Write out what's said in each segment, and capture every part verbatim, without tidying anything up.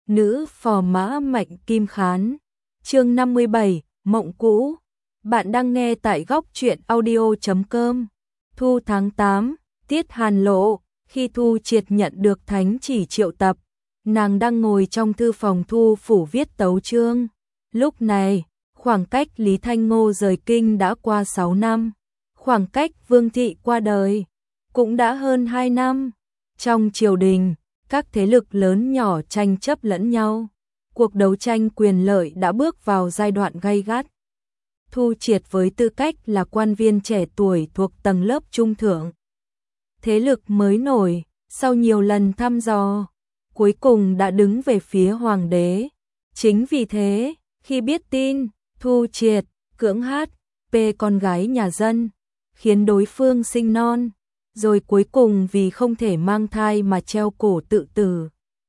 Nữ phò mã Mạnh Kim Khán. Chương năm mươi bảy, Mộng cũ. Bạn đang nghe tại góc truyện audio chấm com. Thu tháng tám, tiết hàn lộ, khi Thu Triệt nhận được thánh chỉ triệu tập, nàng đang ngồi trong thư phòng Thu phủ viết tấu chương. Lúc này, khoảng cách Lý Thanh Ngô rời kinh đã qua sáu năm, khoảng cách Vương Thị qua đời cũng đã hơn hai năm. Trong triều đình, các thế lực lớn nhỏ tranh chấp lẫn nhau, cuộc đấu tranh quyền lợi đã bước vào giai đoạn gay gắt. Thu Triệt với tư cách là quan viên trẻ tuổi thuộc tầng lớp trung thượng, thế lực mới nổi, sau nhiều lần thăm dò, cuối cùng đã đứng về phía hoàng đế. Chính vì thế, khi biết tin Thu Triệt cưỡng hát pê con gái nhà dân, khiến đối phương sinh non, rồi cuối cùng vì không thể mang thai mà treo cổ tự tử,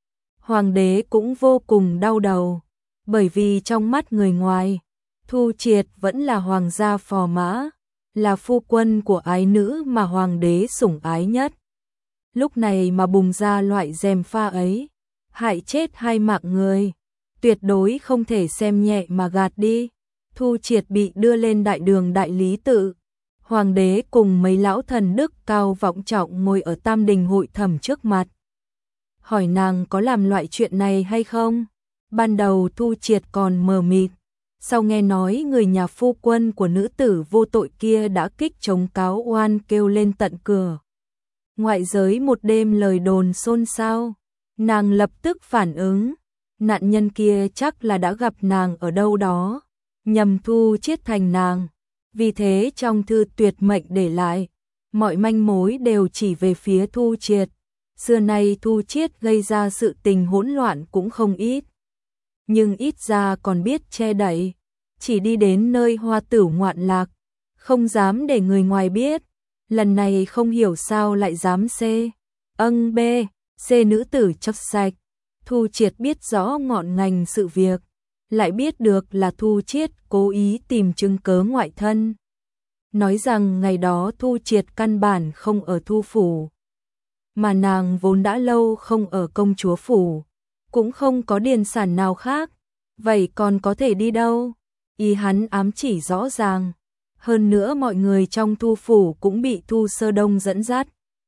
hoàng đế cũng vô cùng đau đầu, bởi vì trong mắt người ngoài, Thu Triệt vẫn là hoàng gia phò mã, là phu quân của ái nữ mà hoàng đế sủng ái nhất. Lúc này mà bùng ra loại gièm pha ấy, hại chết hai mạng người, tuyệt đối không thể xem nhẹ mà gạt đi. Thu Triệt bị đưa lên đại đường đại lý tự, hoàng đế cùng mấy lão thần đức cao vọng trọng ngồi ở tam đình hội thẩm trước mặt, hỏi nàng có làm loại chuyện này hay không. Ban đầu Thu Triệt còn mờ mịt, sau nghe nói người nhà phu quân của nữ tử vô tội kia đã kích chống cáo oan kêu lên tận cửa ngoại giới, một đêm lời đồn xôn xao, nàng lập tức phản ứng, nạn nhân kia chắc là đã gặp nàng ở đâu đó, nhầm Thu Triệt thành nàng. Vì thế trong thư tuyệt mệnh để lại, mọi manh mối đều chỉ về phía Thu Triệt. Xưa nay Thu Triệt gây ra sự tình hỗn loạn cũng không ít, nhưng ít ra còn biết che đậy, chỉ đi đến nơi hoa tử ngoạn lạc, không dám để người ngoài biết. Lần này không hiểu sao lại dám C, âng B, C nữ tử chấp sạch. Thu Triệt biết rõ ngọn ngành sự việc, lại biết được là Thu Triệt cố ý tìm chứng cớ ngoại thân, nói rằng ngày đó Thu Triệt căn bản không ở Thu phủ, mà nàng vốn đã lâu không ở công chúa phủ, cũng không có điền sản nào khác, vậy còn có thể đi đâu? Ý hắn ám chỉ rõ ràng. Hơn nữa mọi người trong Thu phủ cũng bị Thu Sơ Đông dẫn dắt,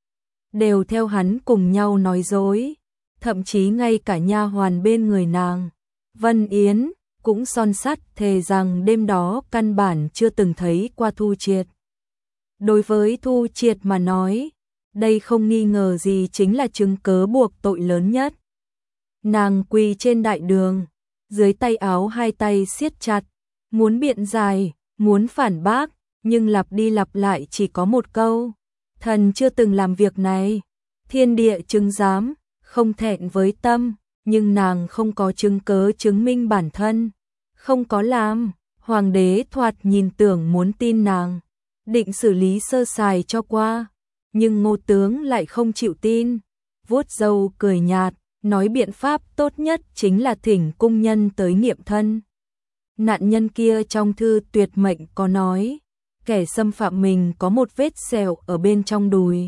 đều theo hắn cùng nhau nói dối, thậm chí ngay cả nha hoàn bên người nàng, Vân Yến, cũng son sắt thề rằng đêm đó căn bản chưa từng thấy qua Thu Triệt. Đối với Thu Triệt mà nói, đây không nghi ngờ gì chính là chứng cớ buộc tội lớn nhất. Nàng quỳ trên đại đường, dưới tay áo hai tay siết chặt, muốn biện giải, muốn phản bác, nhưng lặp đi lặp lại chỉ có một câu: thần chưa từng làm việc này, thiên địa chứng giám, không thẹn với tâm. Nhưng nàng không có chứng cớ chứng minh bản thân, không có làm. Hoàng đế thoạt nhìn tưởng muốn tin nàng, định xử lý sơ sài cho qua, nhưng Ngô tướng lại không chịu tin, vuốt râu cười nhạt, nói biện pháp tốt nhất chính là thỉnh cung nhân tới nghiệm thân. Nạn nhân kia trong thư tuyệt mệnh có nói, kẻ xâm phạm mình có một vết sẹo ở bên trong đùi.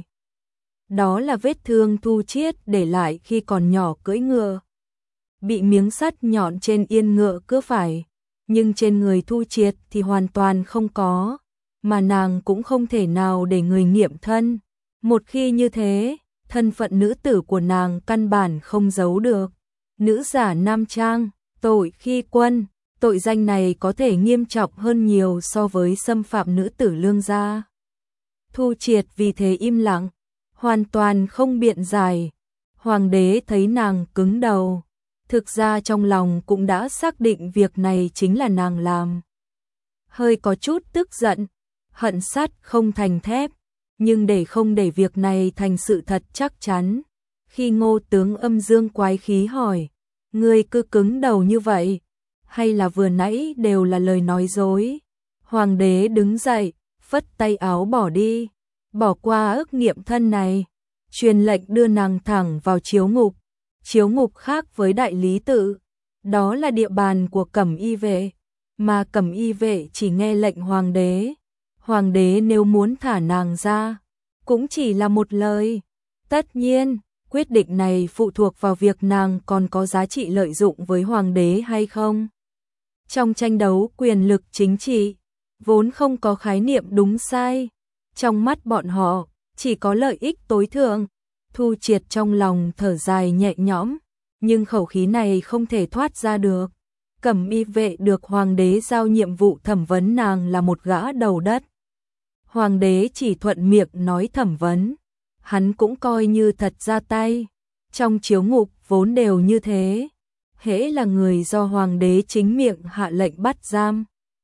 Đó là vết thương Thu Triệt để lại khi còn nhỏ cưỡi ngựa, bị miếng sắt nhọn trên yên ngựa cứa phải, nhưng trên người Thu Triệt thì hoàn toàn không có, mà nàng cũng không thể nào để người nghiệm thân. Một khi như thế, thân phận nữ tử của nàng căn bản không giấu được. Nữ giả nam trang, tội khi quân, tội danh này có thể nghiêm trọng hơn nhiều so với xâm phạm nữ tử lương gia. Thu Triệt vì thế im lặng, hoàn toàn không biện giải. Hoàng đế thấy nàng cứng đầu, thực ra trong lòng cũng đã xác định việc này chính là nàng làm. Hơi có chút tức giận, hận sắt không thành thép, nhưng để không để việc này thành sự thật chắc chắn. Khi Ngô tướng âm dương quái khí hỏi, ngươi cứ cứng đầu như vậy, hay là vừa nãy đều là lời nói dối? Hoàng đế đứng dậy, phất tay áo bỏ đi, bỏ qua ức nghiệm thân này, truyền lệnh đưa nàng thẳng vào chiếu ngục. Chiếu ngục khác với đại lý tự, đó là địa bàn của cẩm y vệ, mà cẩm y vệ chỉ nghe lệnh hoàng đế. Hoàng đế nếu muốn thả nàng ra, cũng chỉ là một lời. Tất nhiên, Quyết định này phụ thuộc vào việc nàng còn có giá trị lợi dụng với hoàng đế hay không. Trong tranh đấu quyền lực chính trị, vốn không có khái niệm đúng sai. Trong mắt bọn họ, chỉ có lợi ích tối thượng. Thu Triệt trong lòng thở dài nhẹ nhõm, nhưng khẩu khí này không thể thoát ra được. Cẩm y vệ được hoàng đế giao nhiệm vụ thẩm vấn nàng là một gã đầu đất. Hoàng đế chỉ thuận miệng nói thẩm vấn, hắn cũng coi như thật ra tay. Trong chiếu ngục vốn đều như thế, hễ là người do hoàng đế chính miệng hạ lệnh bắt giam,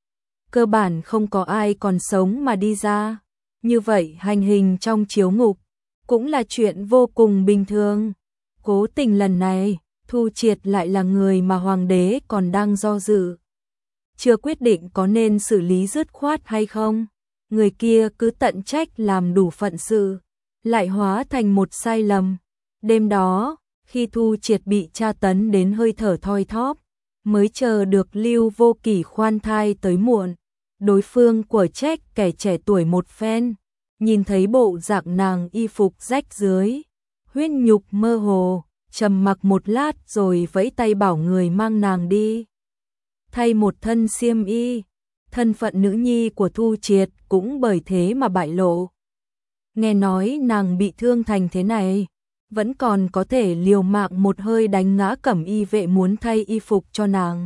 cơ bản không có ai còn sống mà đi ra. Như vậy hành hình trong chiếu ngục cũng là chuyện vô cùng bình thường. Cố tình lần này, Thu Triệt lại là người mà hoàng đế còn đang do dự, chưa quyết định có nên xử lý dứt khoát hay không. Người kia cứ tận trách làm đủ phận sự, lại hóa thành một sai lầm. Đêm đó, khi Thu Triệt bị tra tấn đến hơi thở thoi thóp, mới chờ được Lưu Vô Kỷ khoan thai tới muộn. Đối phương của trách kẻ trẻ tuổi một phen, nhìn thấy bộ dạng nàng y phục rách rưới, huyết nhục mơ hồ, trầm mặc một lát rồi vẫy tay bảo người mang nàng đi. Thay một thân xiêm y, thân phận nữ nhi của Thu Triệt cũng bởi thế mà bại lộ. Nghe nói nàng bị thương thành thế này, vẫn còn có thể liều mạng một hơi đánh ngã cẩm y vệ muốn thay y phục cho nàng.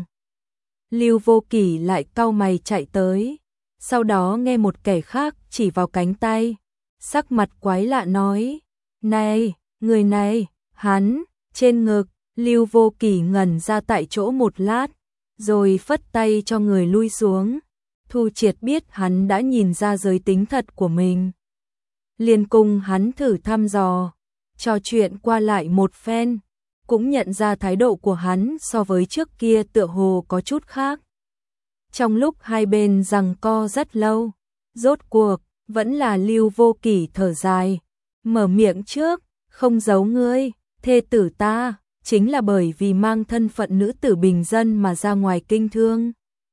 Lưu Vô Kỷ lại cau mày chạy tới, sau đó nghe một kẻ khác chỉ vào cánh tay, sắc mặt quái lạ nói: "Này, người này, hắn." Trên ngực, Lưu Vô Kỷ ngẩn ra tại chỗ một lát, rồi phất tay cho người lui xuống. Thu Triệt biết hắn đã nhìn ra giới tính thật của mình, liền cùng hắn thử thăm dò, trò chuyện qua lại một phen, cũng nhận ra thái độ của hắn so với trước kia tựa hồ có chút khác. Trong lúc hai bên giằng co rất lâu, rốt cuộc vẫn là Lưu Vô Kỷ thở dài, mở miệng trước: "Không giấu ngươi, thê tử ta chính là bởi vì mang thân phận nữ tử bình dân mà ra ngoài kinh thương,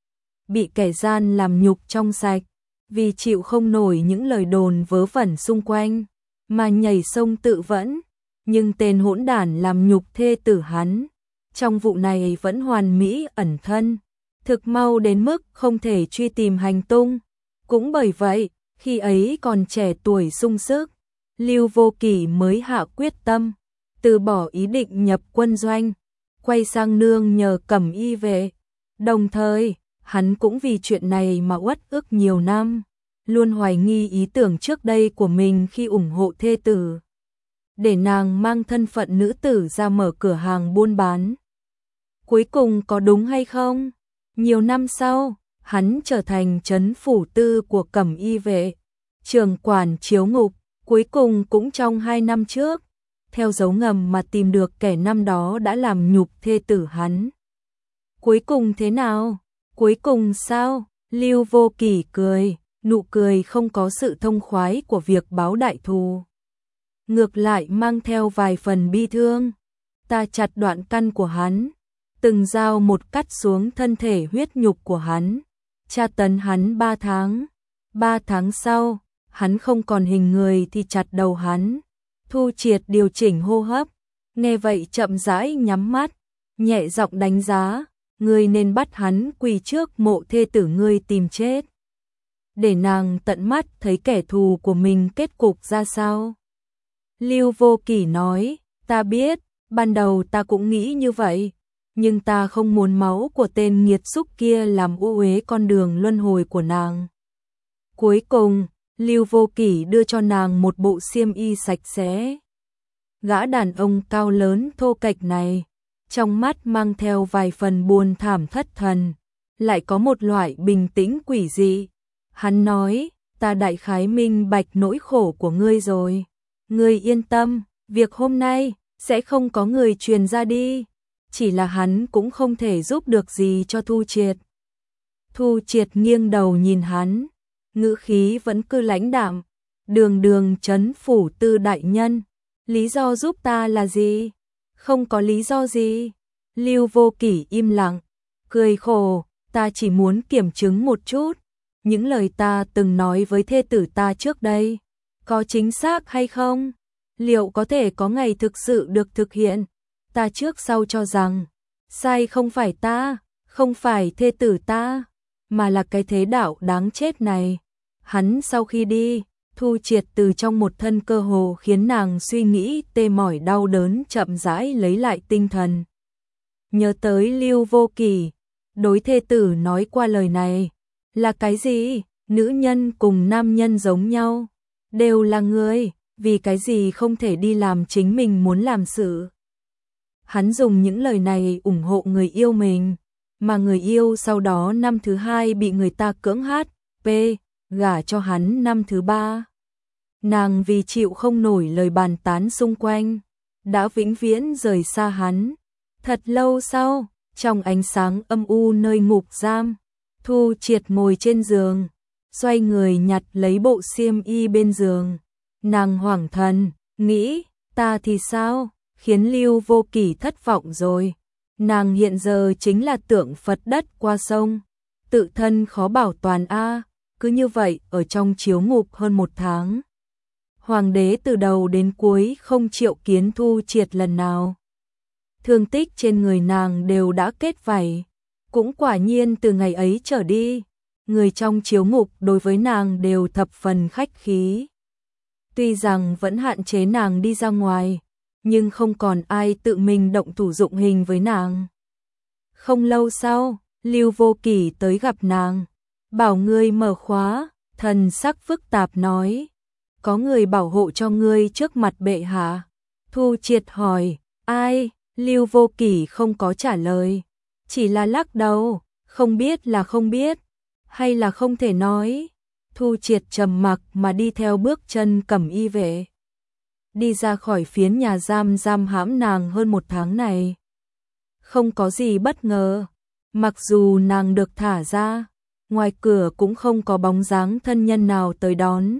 bị kẻ gian làm nhục trong sạch, vì chịu không nổi những lời đồn vớ vẩn xung quanh mà nhảy sông tự vẫn. Nhưng tên hỗn đản làm nhục thê tử hắn, trong vụ này vẫn hoàn mỹ ẩn thân, thực mau đến mức không thể truy tìm hành tung. Cũng bởi vậy, khi ấy còn trẻ tuổi sung sức, Lưu Vô Kỷ mới hạ quyết tâm từ bỏ ý định nhập quân doanh, quay sang nương nhờ cẩm y vệ. Đồng thời, hắn cũng vì chuyện này mà uất ức nhiều năm, luôn hoài nghi ý tưởng trước đây của mình khi ủng hộ thê tử, để nàng mang thân phận nữ tử ra mở cửa hàng buôn bán. Cuối cùng có đúng hay không? Nhiều năm sau, hắn trở thành trấn phủ tư của cẩm y vệ, trưởng quản chiếu ngục. Cuối cùng cũng trong hai năm trước, theo dấu ngầm mà tìm được kẻ năm đó đã làm nhục thê tử hắn. Cuối cùng thế nào? Cuối cùng sao? Lưu Vô Kỷ cười, nụ cười không có sự thông khoái của việc báo đại thù, ngược lại mang theo vài phần bi thương. Ta chặt đoạn căn của hắn, từng dao một cắt xuống thân thể huyết nhục của hắn, tra tấn hắn ba tháng. Ba tháng sau, hắn không còn hình người thì chặt đầu hắn. Thu Triệt điều chỉnh hô hấp, nghe vậy chậm rãi nhắm mắt, nhẹ giọng đánh giá: "Ngươi nên bắt hắn quỳ trước mộ thê tử ngươi tìm chết, để nàng tận mắt thấy kẻ thù của mình kết cục ra sao." Lưu Vô Kỷ nói: "Ta biết, ban đầu ta cũng nghĩ như vậy, nhưng ta không muốn máu của tên nghiệt xúc kia làm ô uế con đường luân hồi của nàng." Cuối cùng, Lưu Vô Kỷ đưa cho nàng một bộ xiêm y sạch sẽ. Gã đàn ông cao lớn thô kệch này, trong mắt mang theo vài phần buồn thảm thất thần, lại có một loại bình tĩnh quỷ dị. Hắn nói: "Ta đại khái minh bạch nỗi khổ của ngươi rồi. Ngươi yên tâm, việc hôm nay sẽ không có người truyền ra đi." Chỉ là hắn cũng không thể giúp được gì cho Thu Triệt. Thu Triệt nghiêng đầu nhìn hắn, ngữ khí vẫn cứ lãnh đạm: "Đường đường trấn phủ tư đại nhân, lý do giúp ta là gì?" "Không có lý do gì." Lưu Vô Kỷ im lặng, cười khổ: "Ta chỉ muốn kiểm chứng một chút, những lời ta từng nói với thê tử ta trước đây, có chính xác hay không?" liệu có thể có ngày thực sự được thực hiện? Ta trước sau cho rằng, sai không phải ta, không phải thê tử ta, mà là cái thế đạo đáng chết này. Hắn sau khi đi, Thu Triệt từ trong một thân cơ hồ khiến nàng suy nghĩ tê mỏi đau đớn chậm rãi lấy lại tinh thần. Nhớ tới Lưu Vô Kỷ, đối thê tử nói qua lời này, là cái gì? Nữ nhân cùng nam nhân giống nhau, đều là người, vì cái gì không thể đi làm chính mình muốn làm sự. Hắn dùng những lời này ủng hộ người yêu mình, mà người yêu sau đó năm thứ hai bị người ta cưỡng hát, p, gả cho hắn năm thứ ba. Nàng vì chịu không nổi lời bàn tán xung quanh, đã vĩnh viễn rời xa hắn. Thật lâu sau, trong ánh sáng âm u nơi ngục giam, Thu Triệt ngồi trên giường, xoay người nhặt lấy bộ xiêm y bên giường. Nàng hoảng thần, nghĩ, ta thì sao, khiến Lưu Vô Kỷ thất vọng rồi. Nàng hiện giờ chính là tượng Phật đất qua sông, tự thân khó bảo toàn a. Cứ như vậy ở trong chiếu ngục hơn một tháng. Hoàng đế từ đầu đến cuối không triệu kiến Thu Triệt lần nào. Thương tích trên người nàng đều đã kết vảy. Cũng quả nhiên từ ngày ấy trở đi, người trong chiếu ngục đối với nàng đều thập phần khách khí. Tuy rằng vẫn hạn chế nàng đi ra ngoài, nhưng không còn ai tự mình động thủ dụng hình với nàng. Không lâu sau, Lưu Vô Kỷ tới gặp nàng, bảo ngươi mở khóa, thần sắc phức tạp nói, có người bảo hộ cho ngươi trước mặt bệ hạ. Thu Triệt hỏi, ai? Lưu Vô Kỷ không có trả lời, chỉ là lắc đầu, không biết là không biết, hay là không thể nói. Thu Triệt trầm mặc mà đi theo bước chân cẩm y vệ, đi ra khỏi phiến nhà giam giam hãm nàng hơn một tháng này. Không có gì bất ngờ, mặc dù nàng được thả ra, ngoài cửa cũng không có bóng dáng thân nhân nào tới đón.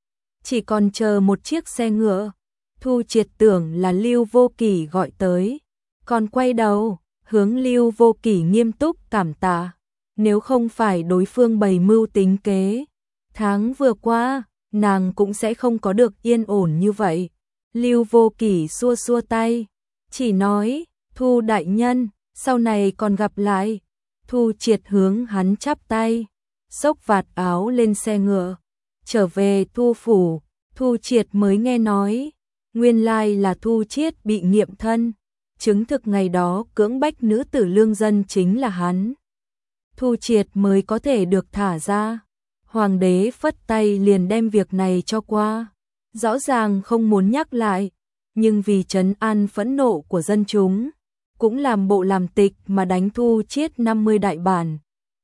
Chỉ còn chờ một chiếc xe ngựa, Thu Triệt tưởng là Lưu Vô Kỷ gọi tới, còn quay đầu, hướng Lưu Vô Kỷ nghiêm túc cảm tạ, nếu không phải đối phương bày mưu tính kế, tháng vừa qua, nàng cũng sẽ không có được yên ổn như vậy. Lưu Vô Kỷ xua xua tay, chỉ nói, Thu đại nhân, sau này còn gặp lại. Thu Triệt hướng hắn chắp tay, xốc vạt áo lên xe ngựa, trở về Thu phủ. Thu Triệt mới nghe nói, nguyên lai là Thu Triết bị nghiệm thân, chứng thực ngày đó cưỡng bách nữ tử lương dân chính là hắn. Thu Triệt mới có thể được thả ra. Hoàng đế phất tay liền đem việc này cho qua, rõ ràng không muốn nhắc lại, nhưng vì trấn an phẫn nộ của dân chúng, cũng làm bộ làm tịch mà đánh Thu Triết năm mươi đại bản,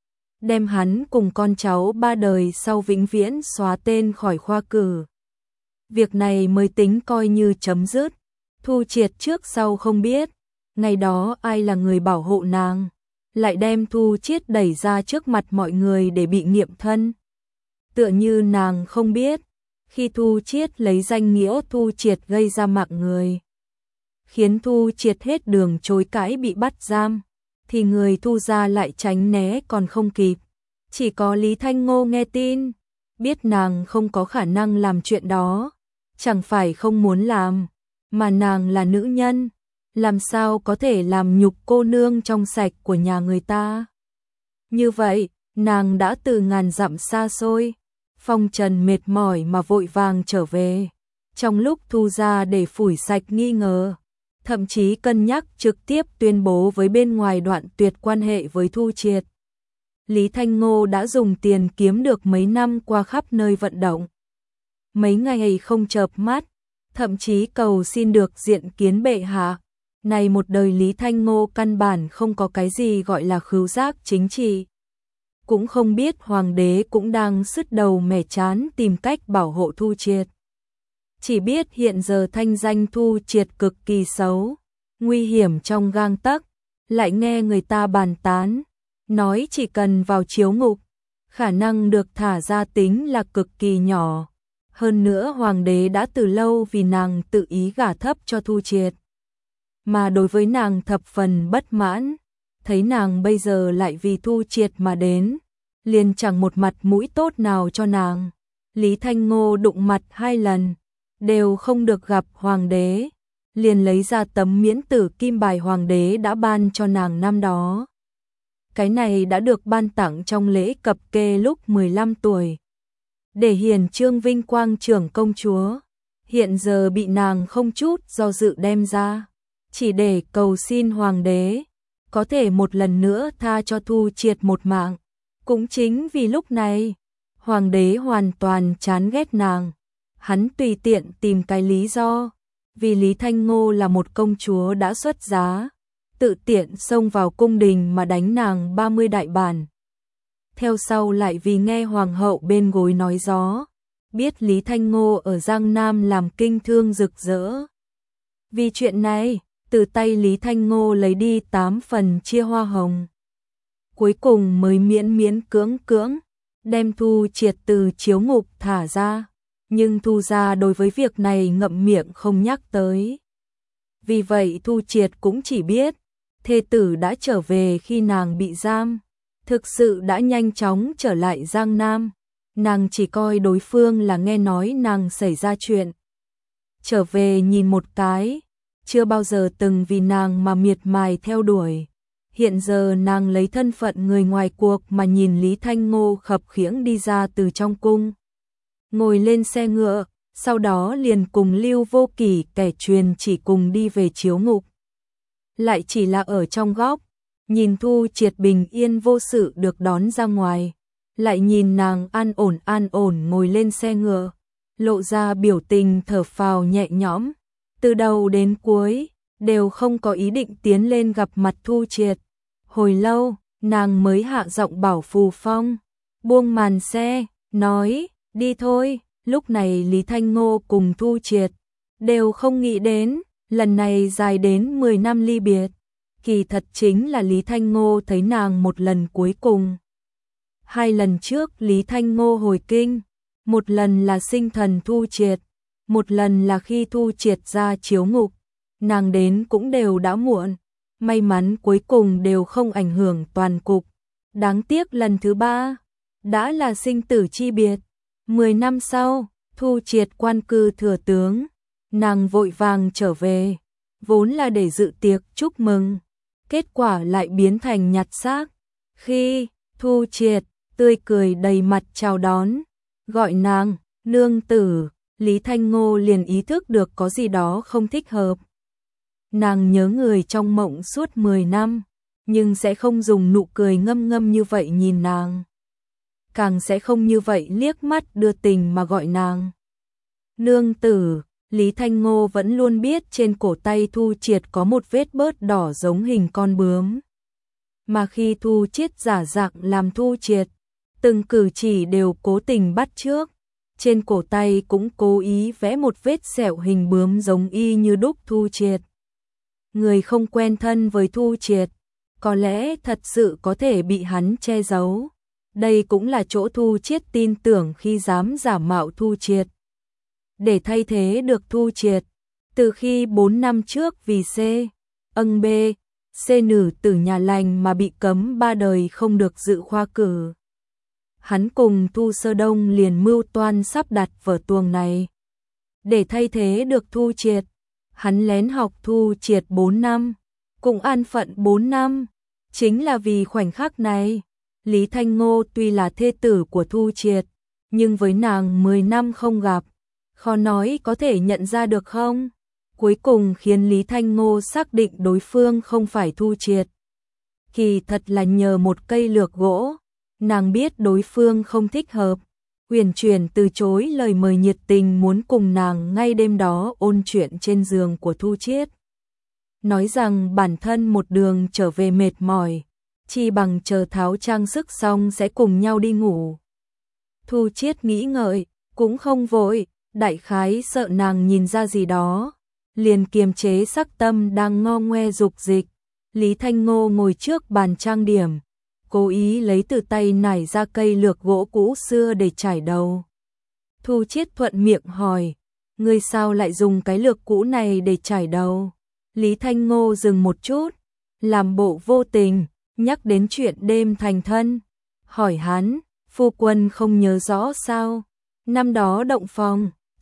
đem hắn cùng con cháu ba đời sau vĩnh viễn xóa tên khỏi khoa cử. Việc này mới tính coi như chấm dứt. Thu Triệt trước sau không biết, ngày đó ai là người bảo hộ nàng, lại đem Thu Triết đẩy ra trước mặt mọi người để bị nghiệm thân. Tựa như nàng không biết, khi Thu Triết lấy danh nghĩa Thu Triệt gây ra mạng người, khiến Thu Triệt hết đường chối cãi bị bắt giam, thì người Thu gia lại tránh né còn không kịp. Chỉ có Lý Thanh Ngô nghe tin, biết nàng không có khả năng làm chuyện đó, chẳng phải không muốn làm, mà nàng là nữ nhân, làm sao có thể làm nhục cô nương trong sạch của nhà người ta. Như vậy, nàng đã từ ngàn dặm xa xôi, phong trần mệt mỏi mà vội vàng trở về, trong lúc Thu gia để phủi sạch nghi ngờ, thậm chí cân nhắc trực tiếp tuyên bố với bên ngoài đoạn tuyệt quan hệ với Thu Triệt. Lý Thanh Ngô đã dùng tiền kiếm được mấy năm qua khắp nơi vận động, mấy ngày không chợp mắt, thậm chí cầu xin được diện kiến bệ hạ. Này một đời Lý Thanh Ngô căn bản không có cái gì gọi là khứu giác chính trị, cũng không biết hoàng đế cũng đang sứt đầu mẻ chán tìm cách bảo hộ Thu Triệt. Chỉ biết hiện giờ thanh danh Thu Triệt cực kỳ xấu, nguy hiểm trong gang tấc, lại nghe người ta bàn tán, nói chỉ cần vào chiếu ngục, khả năng được thả ra tính là cực kỳ nhỏ. Hơn nữa hoàng đế đã từ lâu vì nàng tự ý gả thấp cho Thu Triệt, mà đối với nàng thập phần bất mãn, thấy nàng bây giờ lại vì Thu Triệt mà đến, liền chẳng một mặt mũi tốt nào cho nàng. Lý Thanh Ngô đụng mặt hai lần, đều không được gặp hoàng đế, liền lấy ra tấm miễn tử kim bài hoàng đế đã ban cho nàng năm đó. Cái này đã được ban tặng trong lễ cập kê lúc mười lăm tuổi. Để hiển trương vinh quang trưởng công chúa, hiện giờ bị nàng không chút do dự đem ra, chỉ để cầu xin hoàng đế, có thể một lần nữa tha cho Thu Triệt một mạng. Cũng chính vì lúc này, hoàng đế hoàn toàn chán ghét nàng, hắn tùy tiện tìm cái lý do, vì Lý Thanh Ngô là một công chúa đã xuất giá, tự tiện xông vào cung đình mà đánh nàng ba mươi đại bản. Theo sau lại vì nghe hoàng hậu bên gối nói gió, biết Lý Thanh Ngô ở Giang Nam làm kinh thương rực rỡ. Vì chuyện này, từ tay Lý Thanh Ngô lấy đi tám phần chia hoa hồng. Cuối cùng mới miễn miễn cưỡng cưỡng, đem Thu Triệt từ chiếu ngục thả ra. Nhưng Thu gia đối với việc này ngậm miệng không nhắc tới. Vì vậy Thu Triệt cũng chỉ biết, thê tử đã trở về khi nàng bị giam, thực sự đã nhanh chóng trở lại Giang Nam. Nàng chỉ coi đối phương là nghe nói nàng xảy ra chuyện. Trở về nhìn một cái, chưa bao giờ từng vì nàng mà miệt mài theo đuổi. Hiện giờ nàng lấy thân phận người ngoài cuộc mà nhìn Lý Thanh Ngô khập khiễng đi ra từ trong cung. Ngồi lên xe ngựa, sau đó liền cùng Lưu Vô Kỷ kẻ truyền chỉ cùng đi về chiếu ngục. Lại chỉ là ở trong góc, nhìn Thu Triệt bình yên vô sự được đón ra ngoài, lại nhìn nàng an ổn an ổn ngồi lên xe ngựa, lộ ra biểu tình thở phào nhẹ nhõm, từ đầu đến cuối đều không có ý định tiến lên gặp mặt Thu Triệt. Hồi lâu, nàng mới hạ giọng bảo Phù Phong, buông màn xe, nói, đi thôi. Lúc này Lý Thanh Ngô cùng Thu Triệt đều không nghĩ đến, lần này dài đến mười năm ly biệt, kỳ thật chính là Lý Thanh Ngô thấy nàng một lần cuối cùng. Hai lần trước Lý Thanh Ngô hồi kinh, một lần là sinh thần Thu Triệt, một lần là khi Thu Triệt ra chiếu ngục, nàng đến cũng đều đã muộn, may mắn cuối cùng đều không ảnh hưởng toàn cục. Đáng tiếc lần thứ ba, đã là sinh tử chi biệt. Mười năm sau, Thu Triệt quan cư thừa tướng, nàng vội vàng trở về, vốn là để dự tiệc chúc mừng, kết quả lại biến thành nhặt xác. Khi Thu Triệt tươi cười đầy mặt chào đón, gọi nàng nương tử, Lý Thanh Ngô liền ý thức được có gì đó không thích hợp. Nàng nhớ người trong mộng suốt mười năm, nhưng sẽ không dùng nụ cười ngâm ngâm như vậy nhìn nàng, càng sẽ không như vậy liếc mắt đưa tình mà gọi nàng nương tử. Lý Thanh Ngô vẫn luôn biết trên cổ tay Thu Triệt có một vết bớt đỏ giống hình con bướm, mà khi Thu Triệt giả dạng làm Thu Triệt, từng cử chỉ đều cố tình bắt chước, trên cổ tay cũng cố ý vẽ một vết sẹo hình bướm giống y như đúc Thu Triệt. Người không quen thân với Thu Triệt, có lẽ thật sự có thể bị hắn che giấu. Đây cũng là chỗ Thu Triệt tin tưởng khi dám giả mạo Thu Triệt. Để thay thế được Thu Triệt, từ khi bốn năm trước vì C, âng B, C nữ tử nhà lành mà bị cấm ba đời không được dự khoa cử. Hắn cùng Thu Sơ Đông liền mưu toan sắp đặt vở tuồng này. Để thay thế được Thu Triệt, hắn lén học Thu Triệt bốn năm, cũng an phận bốn năm. Chính là vì khoảnh khắc này, Lý Thanh Ngô tuy là thê tử của Thu Triệt, nhưng với nàng mười năm không gặp, khó nói có thể nhận ra được không? Cuối cùng khiến Lý Thanh Ngô xác định đối phương không phải Thu Triệt. Kỳ thật là nhờ một cây lược gỗ, nàng biết đối phương không thích hợp, uyển chuyển từ chối lời mời nhiệt tình muốn cùng nàng ngay đêm đó ôn chuyện trên giường của Thu Triệt. Nói rằng bản thân một đường trở về mệt mỏi, chi bằng chờ tháo trang sức xong sẽ cùng nhau đi ngủ. Thu Triệt nghĩ ngợi, cũng không vội, đại khái sợ nàng nhìn ra gì đó, liền kiềm chế sắc tâm đang ngo ngoe dục dịch. Lý Thanh Ngô ngồi trước bàn trang điểm, cố ý lấy từ tay nải ra cây lược gỗ cũ xưa để trải đầu. Thu Triệt thuận miệng hỏi, ngươi sao lại dùng cái lược cũ này để trải đầu? Lý Thanh Ngô dừng một chút, làm bộ vô tình, nhắc đến chuyện đêm thành thân. Hỏi hắn, phu quân không nhớ rõ sao? Năm đó động phòng,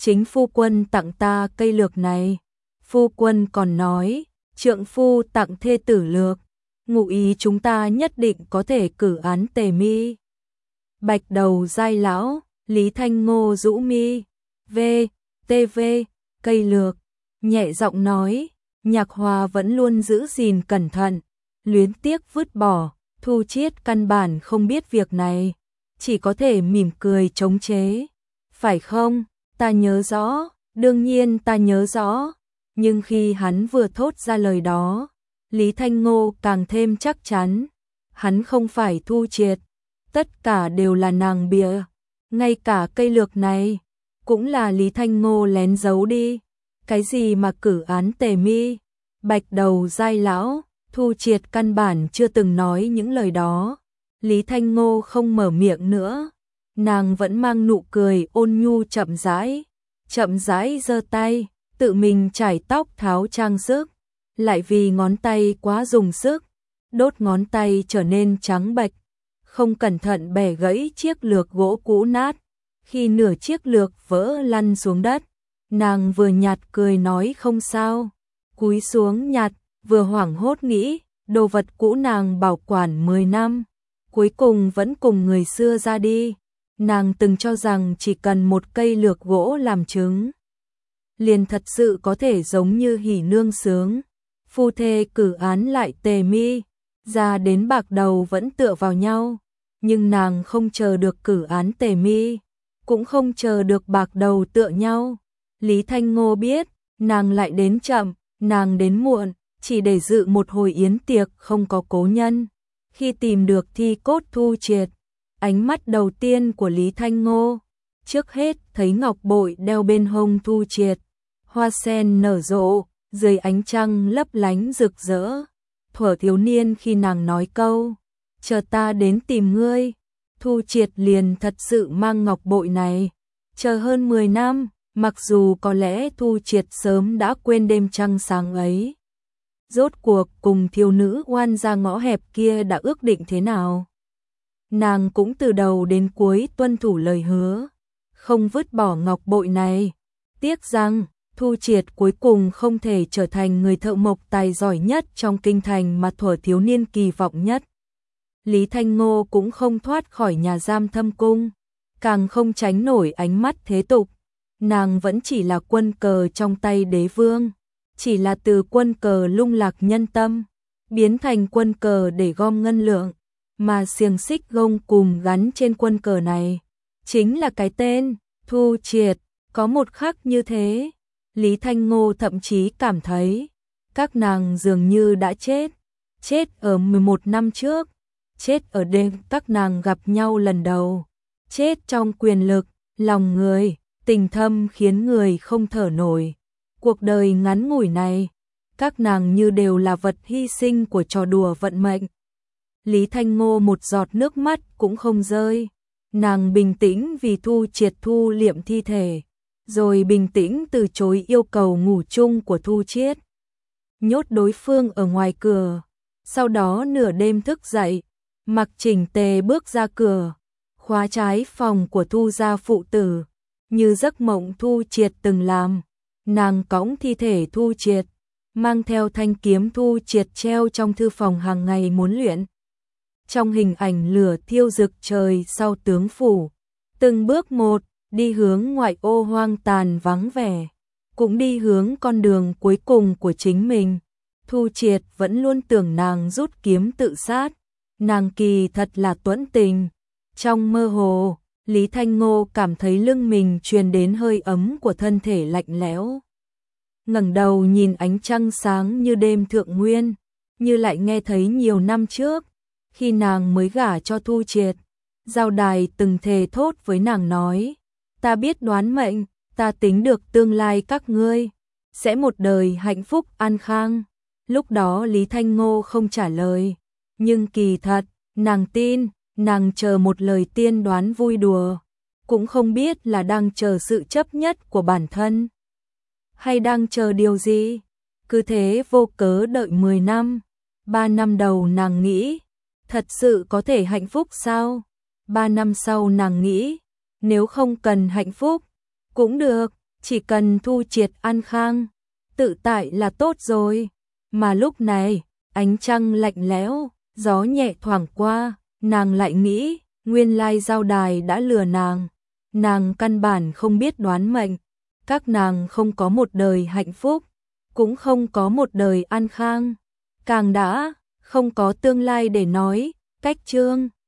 chính phu quân tặng ta cây lược này. Phu quân còn nói, trượng phu tặng thê tử lược, ngụ ý chúng ta nhất định có thể cử án tề mi. Bạch đầu giai lão, Lý Thanh Ngô rũ mi, v, tv, cây lược, nhẹ giọng nói, Nhạc Hòa vẫn luôn giữ gìn cẩn thận, luyến tiếc vứt bỏ, Thu Chiết căn bản không biết việc này, chỉ có thể mỉm cười chống chế. Phải không, ta nhớ rõ, đương nhiên ta nhớ rõ, nhưng khi hắn vừa thốt ra lời đó, Lý Thanh Ngô càng thêm chắc chắn, hắn không phải Thu Chiết, tất cả đều là nàng bịa, ngay cả cây lược này, cũng là Lý Thanh Ngô lén giấu đi, cái gì mà cử án tề mi, bạch đầu giai lão, Thu Chiết căn bản chưa từng nói những lời đó, Lý Thanh Ngô không mở miệng nữa, nàng vẫn mang nụ cười ôn nhu chậm rãi, chậm rãi giơ tay, tự mình chải tóc tháo trang sức, lại vì ngón tay quá dùng sức, đốt ngón tay trở nên trắng bệch, không cẩn thận bẻ gãy chiếc lược gỗ cũ nát, khi nửa chiếc lược vỡ lăn xuống đất, nàng vừa nhạt cười nói không sao, cúi xuống nhặt, vừa hoảng hốt nghĩ, đồ vật cũ nàng bảo quản mười năm, cuối cùng vẫn cùng người xưa ra đi, nàng từng cho rằng chỉ cần một cây lược gỗ làm chứng, liền thật sự có thể giống như hỉ nương sướng, phu thê cử án lại tề mi, ra đến bạc đầu vẫn tựa vào nhau, nhưng nàng không chờ được cử án tề mi, cũng không chờ được bạc đầu tựa nhau. Lý Thanh Ngô biết, nàng lại đến chậm, nàng đến muộn, chỉ để dự một hồi yến tiệc không có cố nhân. Khi tìm được thi cốt Thu Chiết, ánh mắt đầu tiên của Lý Thanh Ngô, trước hết thấy ngọc bội đeo bên hông Thu Chiết, hoa sen nở rộ, dưới ánh trăng lấp lánh rực rỡ. Thuở thiếu niên khi nàng nói câu, chờ ta đến tìm ngươi, Thu Chiết liền thật sự mang ngọc bội này, chờ hơn mười năm, mặc dù có lẽ Thu Chiết sớm đã quên đêm trăng sáng ấy. Rốt cuộc cùng thiếu nữ oan gia ngõ hẹp kia đã ước định thế nào? Nàng cũng từ đầu đến cuối tuân thủ lời hứa, không vứt bỏ ngọc bội này. Tiếc rằng, Thu Chiết cuối cùng không thể trở thành người thợ mộc tài giỏi nhất trong kinh thành mà thuở thiếu niên kỳ vọng nhất. Lý Thanh Ngô cũng không thoát khỏi nhà giam Thâm Cung, càng không tránh nổi ánh mắt thế tục. Nàng vẫn chỉ là quân cờ trong tay đế vương, chỉ là từ quân cờ lung lạc nhân tâm, biến thành quân cờ để gom ngân lượng, mà xiềng xích gông cùm gắn trên quân cờ này, chính là cái tên, Thu Chiết. Có một khắc như thế, Lý Thanh Ngô thậm chí cảm thấy, các nàng dường như đã chết, chết ở mười một năm trước, chết ở đêm các nàng gặp nhau lần đầu, chết trong quyền lực, lòng người, tình thâm khiến người không thở nổi. Cuộc đời ngắn ngủi này, các nàng như đều là vật hy sinh của trò đùa vận mệnh. Lý Thanh Ngô một giọt nước mắt cũng không rơi, nàng bình tĩnh vì Thu Chiết thu liệm thi thể, rồi bình tĩnh từ chối yêu cầu ngủ chung của Thu Chiết, nhốt đối phương ở ngoài cửa, sau đó nửa đêm thức dậy, mặc chỉnh tề bước ra cửa, khóa trái phòng của Thu gia phụ tử, như giấc mộng Thu Chiết từng làm. Nàng cõng thi thể Thu Chiết, mang theo thanh kiếm Thu Chiết treo trong thư phòng hàng ngày muốn luyện. Trong hình ảnh lửa thiêu rực trời sau tướng phủ, từng bước một, đi hướng ngoại ô hoang tàn vắng vẻ, cũng đi hướng con đường cuối cùng của chính mình. Thu Chiết vẫn luôn tưởng nàng rút kiếm tự sát, nàng kỳ thật là tuẫn tình. Trong mơ hồ, Lý Thanh Ngô cảm thấy lưng mình truyền đến hơi ấm của thân thể lạnh lẽo. Ngẩng đầu nhìn ánh trăng sáng như đêm thượng nguyên, như lại nghe thấy nhiều năm trước, khi nàng mới gả cho Thu Chiết, Giao Đài từng thề thốt với nàng nói, ta biết đoán mệnh, ta tính được tương lai các ngươi, sẽ một đời hạnh phúc an khang. Lúc đó Lý Thanh Ngô không trả lời, nhưng kỳ thật, nàng tin, nàng chờ một lời tiên đoán vui đùa, cũng không biết là đang chờ sự chấp nhất của bản thân, hay đang chờ điều gì. Cứ thế vô cớ đợi mười năm, ba năm đầu nàng nghĩ, thật sự có thể hạnh phúc sao? Ba năm sau nàng nghĩ, nếu không cần hạnh phúc, cũng được, chỉ cần thu triệt an khang, tự tại là tốt rồi. Mà lúc này, ánh trăng lạnh lẽo, gió nhẹ thoảng qua, nàng lại nghĩ, nguyên lai Giao Đài đã lừa nàng. Nàng căn bản không biết đoán mệnh, các nàng không có một đời hạnh phúc, cũng không có một đời an khang, càng đã không có tương lai để nói. Cách chương